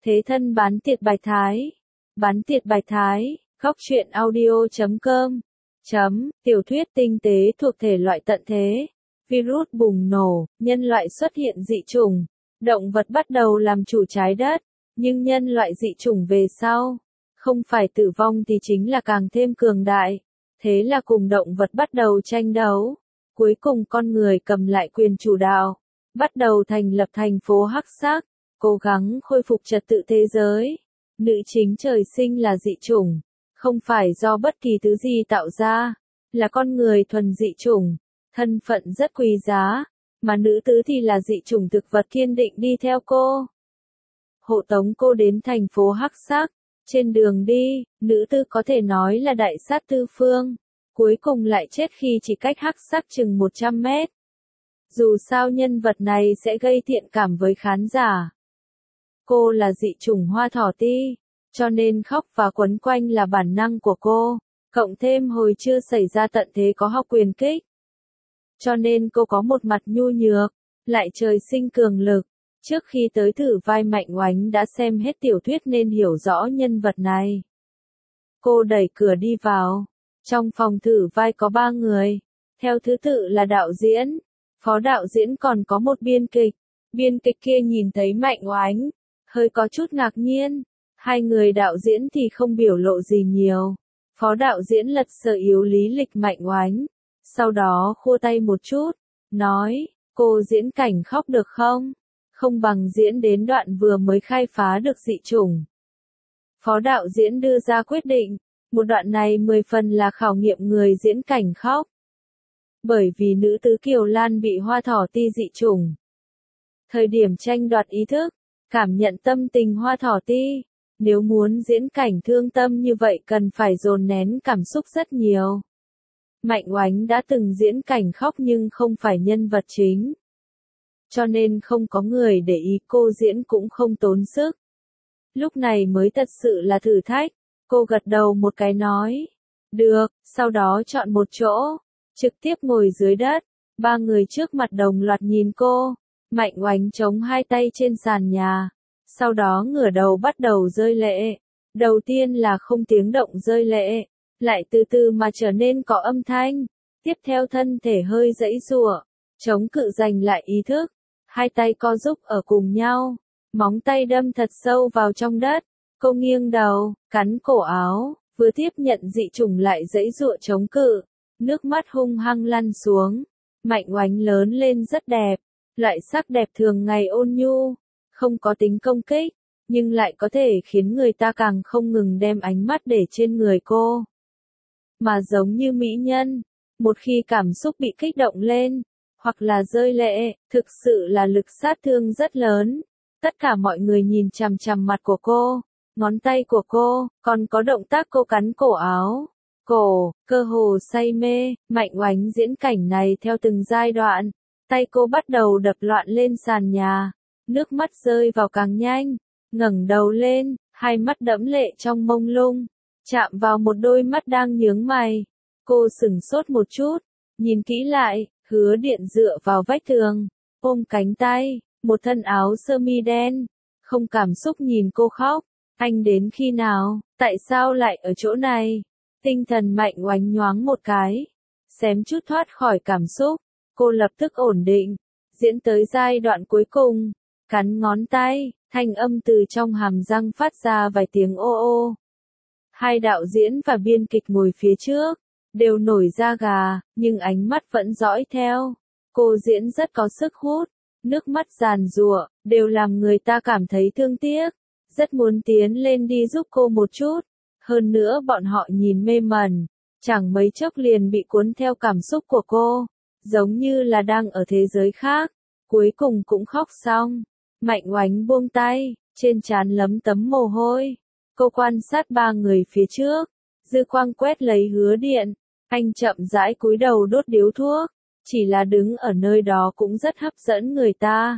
Thế thân bán tiệt Bạch Thái. Bán tiệt Bạch Thái, góc truyện audio.com. Tiểu thuyết tinh tế thuộc thể loại tận thế. Virus bùng nổ, nhân loại xuất hiện dị chủng. Động vật bắt đầu làm chủ trái đất. Nhưng nhân loại dị chủng về sau. Không phải tử vong thì chính là càng thêm cường đại. Thế là cùng động vật bắt đầu tranh đấu. Cuối cùng con người cầm lại quyền chủ đạo. Bắt đầu thành lập thành phố hắc sắc. Cố gắng khôi phục trật tự thế giới. Nữ chính trời sinh là dị chủng. Không phải do bất kỳ thứ gì tạo ra. Là con người thuần dị chủng. Thân phận rất quý giá. Mà nữ tứ thì là dị chủng thực vật kiên định đi theo cô. Hộ tống cô đến thành phố hắc sắc. Trên đường đi, nữ tư có thể nói là đại sát tư phương. Cuối cùng lại chết khi chỉ cách hắc sắc chừng 100 mét. Dù sao nhân vật này sẽ gây thiện cảm với khán giả. Cô là dị chủng hoa thỏ ti, cho nên khóc và quấn quanh là bản năng của cô, cộng thêm hồi chưa xảy ra tận thế có học quyền kích. Cho nên cô có một mặt nhu nhược, lại trời sinh cường lực. Trước khi tới thử vai Mạnh Oánh đã xem hết tiểu thuyết nên hiểu rõ nhân vật này. Cô đẩy cửa đi vào. Trong phòng thử vai có 3 người. Theo thứ tự là đạo diễn, phó đạo diễn còn có một biên kịch. Biên kịch kia nhìn thấy Mạnh Oánh, hơi có chút ngạc nhiên. Hai người đạo diễn thì không biểu lộ gì nhiều. Phó đạo diễn lật sở yếu lý lịch Mạnh Oánh. Sau đó khua tay một chút, nói, cô diễn cảnh khóc được không? Không bằng diễn đến đoạn vừa mới khai phá được dị chủng. Phó đạo diễn đưa ra quyết định, một đoạn này 10 phần là khảo nghiệm người diễn cảnh khóc. Bởi vì nữ tứ Kiều Lan bị hoa thỏ ti dị chủng. Thời điểm tranh đoạt ý thức, cảm nhận tâm tình hoa thỏ ti, nếu muốn diễn cảnh thương tâm như vậy cần phải dồn nén cảm xúc rất nhiều. Mạnh Oánh đã từng diễn cảnh khóc nhưng không phải nhân vật chính. Cho nên không có người để ý cô diễn cũng không tốn sức. Lúc này mới thật sự là thử thách. Cô gật đầu một cái nói. Được, sau đó chọn một chỗ. Trực tiếp ngồi dưới đất. 3 người trước mặt đồng loạt nhìn cô. Mạnh Oánh chống hai tay trên sàn nhà. Sau đó ngửa đầu bắt đầu rơi lệ. Đầu tiên là không tiếng động rơi lệ. Lại từ từ mà trở nên có âm thanh. Tiếp theo thân thể hơi giãy giụa. Chống cự giành lại ý thức. Hai tay co giúp ở cùng nhau. Móng tay đâm thật sâu vào trong đất. Cô nghiêng đầu, cắn cổ áo, vừa tiếp nhận dị chủng lại giãy giụa chống cự. Nước mắt hung hăng lăn xuống. Mạnh Oánh lớn lên rất đẹp. Loại sắc đẹp thường ngày ôn nhu. Không có tính công kích. Nhưng lại có thể khiến người ta càng không ngừng đem ánh mắt để trên người cô. Mà giống như mỹ nhân. Một khi cảm xúc bị kích động lên. Hoặc là rơi lệ, thực sự là lực sát thương rất lớn. Tất cả mọi người nhìn chằm chằm mặt của cô, ngón tay của cô, còn có động tác cô cắn cổ áo. Cơ hồ say mê, Mạnh Oánh diễn cảnh này theo từng giai đoạn. Tay cô bắt đầu đập loạn lên sàn nhà. Nước mắt rơi vào càng nhanh. Ngẩng đầu lên, hai mắt đẫm lệ trong mông lung. Chạm vào một đôi mắt đang nhướng mày. Cô sửng sốt một chút, nhìn kỹ lại. Hứa Điện dựa vào vách tường, ôm cánh tay, một thân áo sơ mi đen, không cảm xúc nhìn cô khóc. Anh đến khi nào, tại sao lại ở chỗ này? Tinh thần Mạnh Oánh nhoáng một cái, xém chút thoát khỏi cảm xúc. Cô lập tức ổn định, diễn tới giai đoạn cuối cùng, cắn ngón tay, thanh âm từ trong hàm răng phát ra vài tiếng ô ô. Hai đạo diễn và biên kịch ngồi phía trước. Đều nổi da gà, nhưng ánh mắt vẫn dõi theo. Cô diễn rất có sức hút, nước mắt giàn giụa, đều làm người ta cảm thấy thương tiếc. Rất muốn tiến lên đi giúp cô một chút. Hơn nữa bọn họ nhìn mê mẩn, chẳng mấy chốc liền bị cuốn theo cảm xúc của cô. Giống như là đang ở thế giới khác. Cuối cùng cũng khóc xong. Mạnh Oánh buông tay, trên trán lấm tấm mồ hôi. Cô quan sát 3 người phía trước. Dư quang quét lấy Hứa Điện. Anh chậm rãi cúi đầu đốt điếu thuốc, chỉ là đứng ở nơi đó cũng rất hấp dẫn người ta.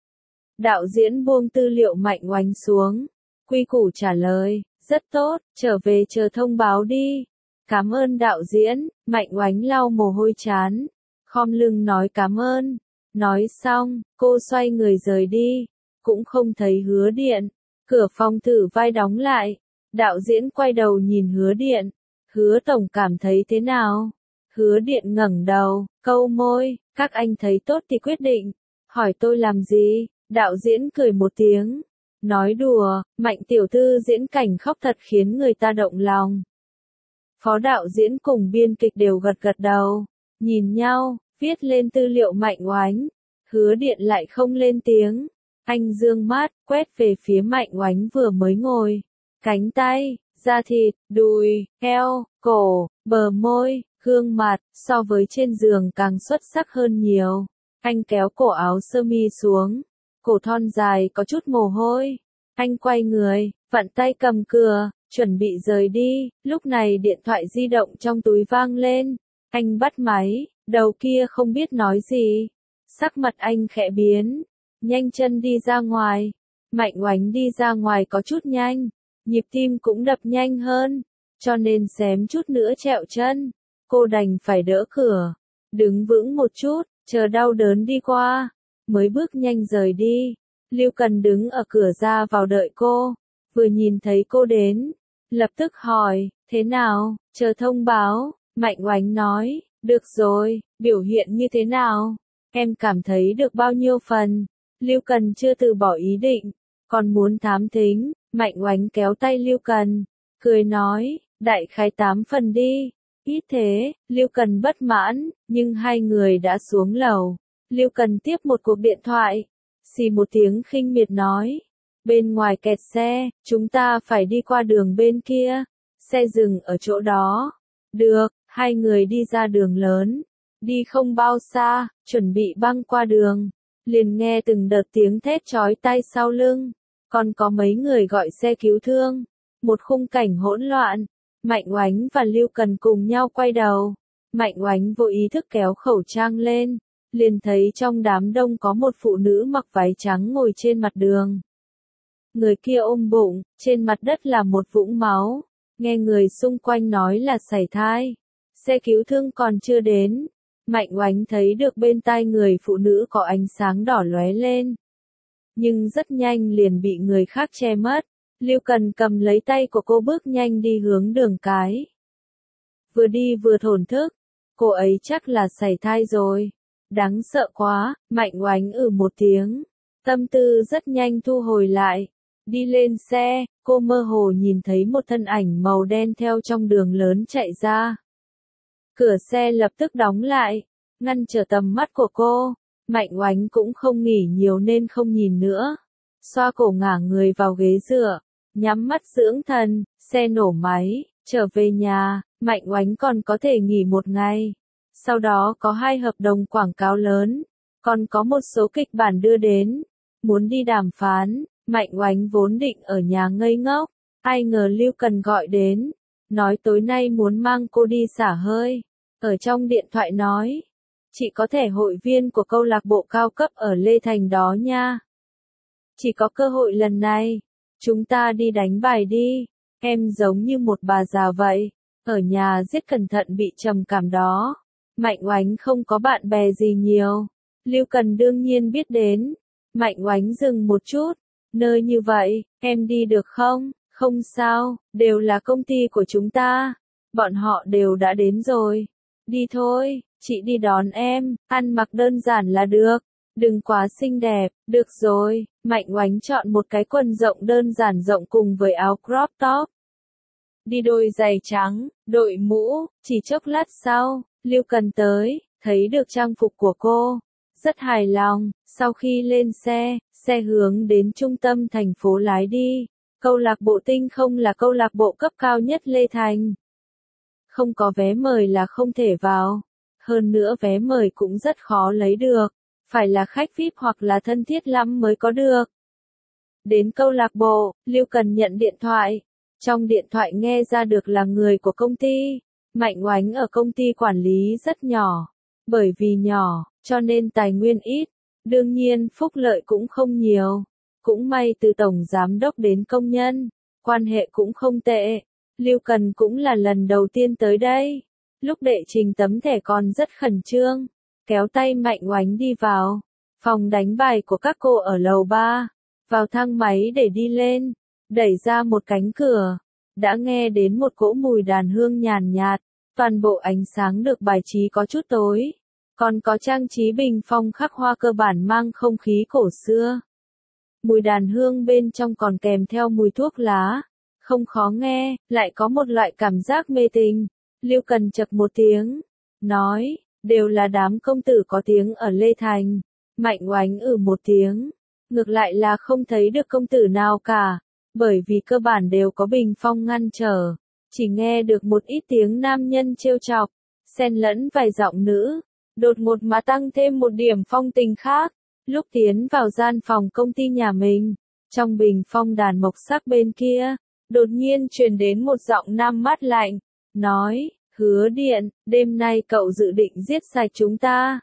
Đạo diễn buông tư liệu Mạnh Oánh xuống, quy củ trả lời, rất tốt, trở về chờ thông báo đi. Cảm ơn đạo diễn, Mạnh Oánh lau mồ hôi trán, khom lưng nói cảm ơn. Nói xong, cô xoay người rời đi, cũng không thấy Hứa Điện. Cửa phòng thử vai đóng lại. Đạo diễn quay đầu nhìn Hứa Điện. Hứa tổng cảm thấy thế nào? Hứa Điện ngẩng đầu, câu môi, các anh thấy tốt thì quyết định. Hỏi tôi làm gì? Đạo diễn cười một tiếng. Nói đùa, Mạnh tiểu thư diễn cảnh khóc thật khiến người ta động lòng. Phó đạo diễn cùng biên kịch đều gật gật đầu. Nhìn nhau, viết lên tư liệu Mạnh Oánh. Hứa Điện lại không lên tiếng. Anh dương mắt, quét về phía Mạnh Oánh vừa mới ngồi. Cánh tay, da thịt, đùi, eo, cổ, bờ môi, gương mặt, so với trên giường càng xuất sắc hơn nhiều. Anh kéo cổ áo sơ mi xuống. Cổ thon dài có chút mồ hôi. Anh quay người, vặn tay cầm cửa, chuẩn bị rời đi. Lúc này điện thoại di động trong túi vang lên. Anh bắt máy, đầu kia không biết nói gì. Sắc mặt anh khẽ biến. Nhanh chân đi ra ngoài. Mạnh Oánh đi ra ngoài có chút nhanh. Nhịp tim cũng đập nhanh hơn. Cho nên xém chút nữa trẹo chân. Cô đành phải đỡ cửa. Đứng vững một chút, chờ đau đớn đi qua. Mới bước nhanh rời đi. Lưu Cần đứng ở cửa ra vào đợi cô. Vừa nhìn thấy cô đến. Lập tức hỏi, thế nào, chờ thông báo. Mạnh Oánh nói, được rồi, biểu hiện như thế nào? Em cảm thấy được bao nhiêu phần? Lưu Cần chưa từ bỏ ý định. Còn muốn thám thính. Mạnh Oánh kéo tay Lưu Cần. Cười nói, đại khái 8 phần đi. Ít thế, Lưu Cần bất mãn, nhưng hai người đã xuống lầu. Lưu Cần tiếp một cuộc điện thoại. Xì một tiếng khinh miệt nói. Bên ngoài kẹt xe, chúng ta phải đi qua đường bên kia. Xe dừng ở chỗ đó. Được, hai người đi ra đường lớn. Đi không bao xa, chuẩn bị băng qua đường. Liền nghe từng đợt tiếng thét chói tai sau lưng. Còn có mấy người gọi xe cứu thương. Một khung cảnh hỗn loạn. Mạnh Oánh và Lưu Cần cùng nhau quay đầu. Mạnh Oánh vô ý thức kéo khẩu trang lên. Liền thấy trong đám đông có một phụ nữ mặc váy trắng ngồi trên mặt đường. Người kia ôm bụng, trên mặt đất là một vũng máu. Nghe người xung quanh nói là sảy thai. Xe cứu thương còn chưa đến. Mạnh Oánh thấy được bên tai người phụ nữ có ánh sáng đỏ lóe lên. Nhưng rất nhanh liền bị người khác che mất. Lưu Cần cầm lấy tay của cô bước nhanh đi hướng đường cái. Vừa đi vừa thổn thức. Cô ấy chắc là sảy thai rồi. Đáng sợ quá, Mạnh Oánh một tiếng. Tâm tư rất nhanh thu hồi lại. Đi lên xe, cô mơ hồ nhìn thấy một thân ảnh màu đen theo trong đường lớn chạy ra. Cửa xe lập tức đóng lại, ngăn trở tầm mắt của cô. Mạnh Oánh cũng không nghỉ nhiều nên không nhìn nữa. Xoa cổ ngả người vào ghế dựa, nhắm mắt dưỡng thần, xe nổ máy, trở về nhà, Mạnh Oánh còn có thể nghỉ một ngày. Sau đó có 2 hợp đồng quảng cáo lớn, còn có một số kịch bản đưa đến. Muốn đi đàm phán, Mạnh Oánh vốn định ở nhà ngây ngốc, ai ngờ Lưu Cần gọi đến, nói tối nay muốn mang cô đi xả hơi. Ở trong điện thoại nói, chị có thẻ hội viên của câu lạc bộ cao cấp ở Lê Thành đó nha. Chỉ có cơ hội lần này, chúng ta đi đánh bài đi, em giống như một bà già vậy, ở nhà giết cẩn thận bị trầm cảm đó. Mạnh Oánh không có bạn bè gì nhiều, Lưu Cần đương nhiên biết đến. Mạnh Oánh dừng một chút, nơi như vậy, em đi được không? Không sao, đều là công ty của chúng ta, bọn họ đều đã đến rồi. Đi thôi, chị đi đón em, ăn mặc đơn giản là được, đừng quá xinh đẹp, được rồi. Mạnh Oánh chọn một cái quần rộng đơn giản rộng cùng với áo crop top. Đi đôi giày trắng, đội mũ, chỉ chốc lát sau, Lưu Cần tới, thấy được trang phục của cô. Rất hài lòng, sau khi lên xe, xe hướng đến trung tâm thành phố lái đi. Câu lạc bộ Tinh Không là câu lạc bộ cấp cao nhất Lê Thành. Không có vé mời là không thể vào. Hơn nữa vé mời cũng rất khó lấy được. Phải là khách VIP hoặc là thân thiết lắm mới có được. Đến câu lạc bộ, Lưu Cần nhận điện thoại. Trong điện thoại nghe ra được là người của công ty. Mạnh Oánh ở công ty quản lý rất nhỏ. Bởi vì nhỏ, cho nên tài nguyên ít. Đương nhiên phúc lợi cũng không nhiều. Cũng may từ tổng giám đốc đến công nhân, quan hệ cũng không tệ. Lưu Cần cũng là lần đầu tiên tới đây. Lúc đệ trình tấm thẻ còn rất khẩn trương. Kéo tay Mạnh Oánh đi vào. Phòng đánh bài của các cô ở lầu 3. vào thang máy để đi lên, đẩy ra một cánh cửa, đã nghe đến một cỗ mùi đàn hương nhàn nhạt, toàn bộ ánh sáng được bài trí có chút tối, còn có trang trí bình phong khắc hoa cơ bản mang không khí cổ xưa. Mùi đàn hương bên trong còn kèm theo mùi thuốc lá, không khó nghe, lại có một loại cảm giác mê tình. Lưu Cần chậc một tiếng, nói, đều là đám công tử có tiếng ở Lê Thành. Mạnh Oánh một tiếng, ngược lại là không thấy được công tử nào cả, bởi vì cơ bản đều có bình phong ngăn trở, chỉ nghe được một ít tiếng nam nhân trêu chọc, xen lẫn vài giọng nữ, đột ngột mà tăng thêm một điểm phong tình khác. Lúc tiến vào gian phòng công ty nhà mình, trong bình phong đàn mộc sắc bên kia, đột nhiên truyền đến một giọng nam mát lạnh, nói, Hứa Điện, đêm nay cậu dự định giết sạch chúng ta.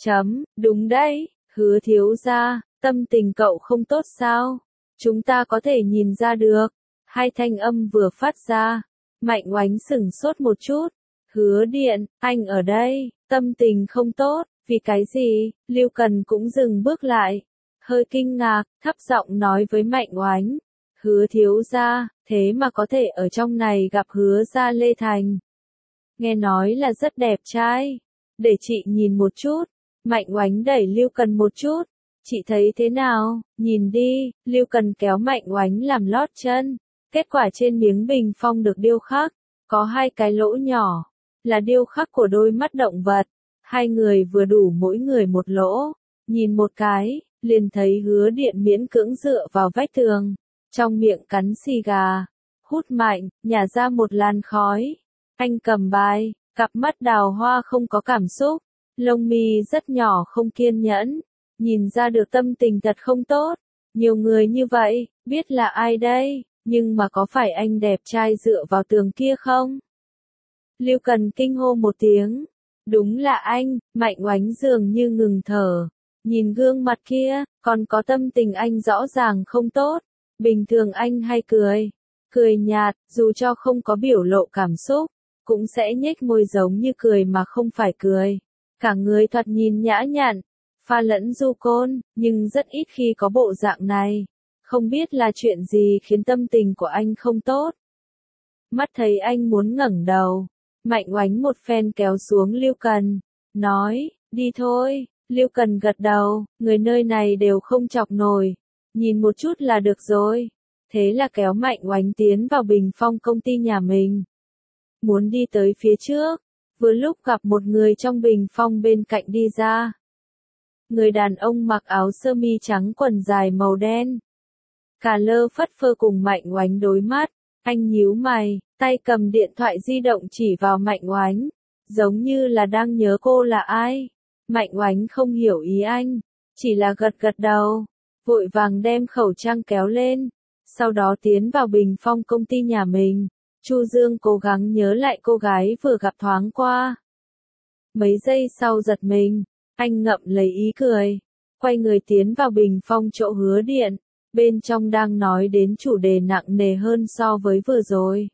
Đúng đấy, Hứa thiếu gia, tâm tình cậu không tốt sao? Chúng ta có thể nhìn ra được. Hai thanh âm vừa phát ra, Mạnh Oánh sửng sốt một chút. Hứa Điện, anh ở đây, tâm tình không tốt, vì cái gì? Lưu Cần cũng dừng bước lại, hơi kinh ngạc, thấp giọng nói với Mạnh Oánh. Hứa thiếu gia, thế mà có thể ở trong này gặp Hứa gia Lê Thành. Nghe nói là rất đẹp trai. Để chị nhìn một chút. Mạnh Oánh đẩy Lưu Cần một chút. Chị thấy thế nào? Nhìn đi. Lưu Cần kéo Mạnh Oánh làm lót chân. Kết quả trên miếng bình phong được điêu khắc, có hai cái lỗ nhỏ, là điêu khắc của đôi mắt động vật. Hai người vừa đủ mỗi người một lỗ. Nhìn một cái, liền thấy Hứa Điện miễn cưỡng dựa vào vách tường, trong miệng cắn xì gà, hút mạnh, nhả ra một làn khói. Anh cầm bài, cặp mắt đào hoa không có cảm xúc, lông mi rất nhỏ không kiên nhẫn, nhìn ra được tâm tình thật không tốt. Nhiều người như vậy, biết là ai đây, nhưng mà có phải anh đẹp trai dựa vào tường kia không? Lưu Cần kinh hô một tiếng. Đúng là anh. Mạnh Oánh dường như ngừng thở. Nhìn gương mặt kia, còn có tâm tình anh rõ ràng không tốt. Bình thường anh hay cười. Cười nhạt, dù cho không có biểu lộ cảm xúc, cũng sẽ nhếch môi giống như cười mà không phải cười. Cả người thoạt nhìn nhã nhặn, pha lẫn du côn, nhưng rất ít khi có bộ dạng này. Không biết là chuyện gì khiến tâm tình của anh không tốt. Mắt thấy anh muốn ngẩng đầu, Mạnh Oánh một phen kéo xuống Lưu Cần, nói, đi thôi. Lưu Cần gật đầu, người nơi này đều không chọc nổi, nhìn một chút là được rồi. Thế là kéo Mạnh Oánh tiến vào bình phong công ty nhà mình. Muốn đi tới phía trước, vừa lúc gặp một người trong bình phong bên cạnh đi ra. Người đàn ông mặc áo sơ mi trắng quần dài màu đen. Cả lơ phất phơ cùng Mạnh Oánh đối mắt, anh nhíu mày, tay cầm điện thoại di động chỉ vào Mạnh Oánh, giống như là đang nhớ cô là ai. Mạnh Oánh không hiểu ý anh, chỉ là gật gật đầu, vội vàng đem khẩu trang kéo lên, sau đó tiến vào bình phong công ty nhà mình. Chu Dương cố gắng nhớ lại cô gái vừa gặp thoáng qua. Mấy giây sau giật mình, anh ngậm lấy ý cười, quay người tiến vào bình phong chỗ Hứa Điện, bên trong đang nói đến chủ đề nặng nề hơn so với vừa rồi.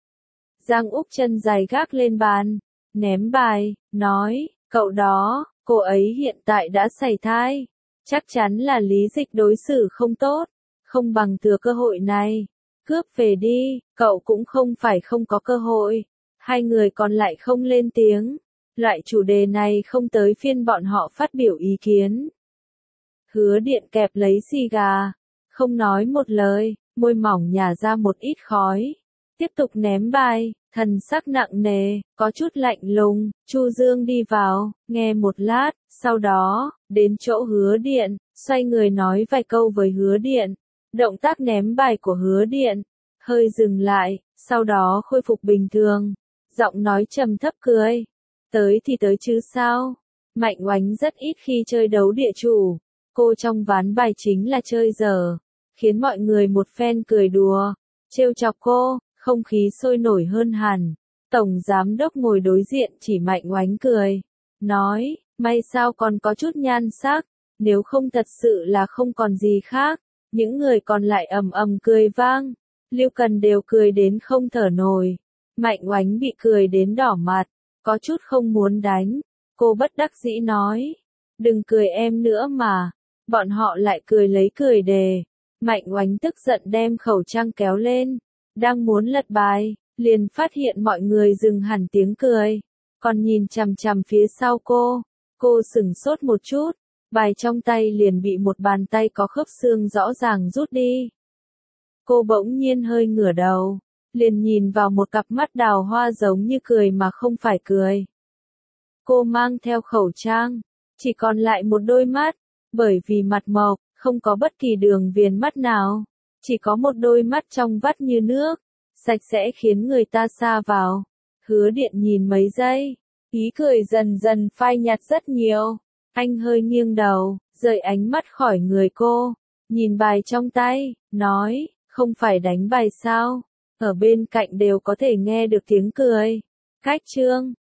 Giang Úc chân dài gác lên bàn, ném bài, nói, cậu đó, cô ấy hiện tại đã sảy thai, chắc chắn là Lý Dịch đối xử không tốt, không bằng thừa cơ hội này, cướp về đi, cậu cũng không phải không có cơ hội. Hai người còn lại không lên tiếng, loại chủ đề này không tới phiên bọn họ phát biểu ý kiến. Hứa Điện kẹp lấy xì gà, không nói một lời, môi mỏng nhả ra một ít khói, tiếp tục ném bài, thần sắc nặng nề, có chút lạnh lùng. Chu Dương đi vào, nghe một lát, sau đó, đến chỗ Hứa Điện, xoay người nói vài câu với Hứa Điện. Động tác ném bài của Hứa Điện hơi dừng lại, sau đó khôi phục bình thường, giọng nói trầm thấp cười. Tới thì tới chứ sao? Mạnh Oánh rất ít khi chơi đấu địa chủ, cô trong ván bài chính là chơi dở, khiến mọi người một phen cười đùa, trêu chọc cô, không khí sôi nổi hơn hẳn. Tổng giám đốc ngồi đối diện chỉ Mạnh Oánh cười, nói, may sao còn có chút nhan sắc, nếu không thật sự là không còn gì khác. Những người còn lại ầm ầm cười vang, Lưu Cần đều cười đến không thở nổi. Mạnh Oánh bị cười đến đỏ mặt, có chút không muốn đánh. Cô bất đắc dĩ nói, đừng cười em nữa mà. Bọn họ lại cười lấy cười đề. Mạnh Oánh tức giận đem khẩu trang kéo lên, đang muốn lật bài, liền phát hiện mọi người dừng hẳn tiếng cười, còn nhìn chằm chằm phía sau cô. Cô sửng sốt một chút, bài trong tay liền bị một bàn tay có khớp xương rõ ràng rút đi. Cô bỗng nhiên hơi ngửa đầu, liền nhìn vào một cặp mắt đào hoa giống như cười mà không phải cười. Cô mang theo khẩu trang, chỉ còn lại một đôi mắt, bởi vì mặt mộc, không có bất kỳ đường viền mắt nào, chỉ có một đôi mắt trong vắt như nước, sạch sẽ khiến người ta sa vào. Hứa Điện nhìn mấy giây, ý cười dần dần phai nhạt rất nhiều. Anh hơi nghiêng đầu, rời ánh mắt khỏi người cô, nhìn bài trong tay, nói, không phải đánh bài sao? Ở bên cạnh đều có thể nghe được tiếng cười. Cách chương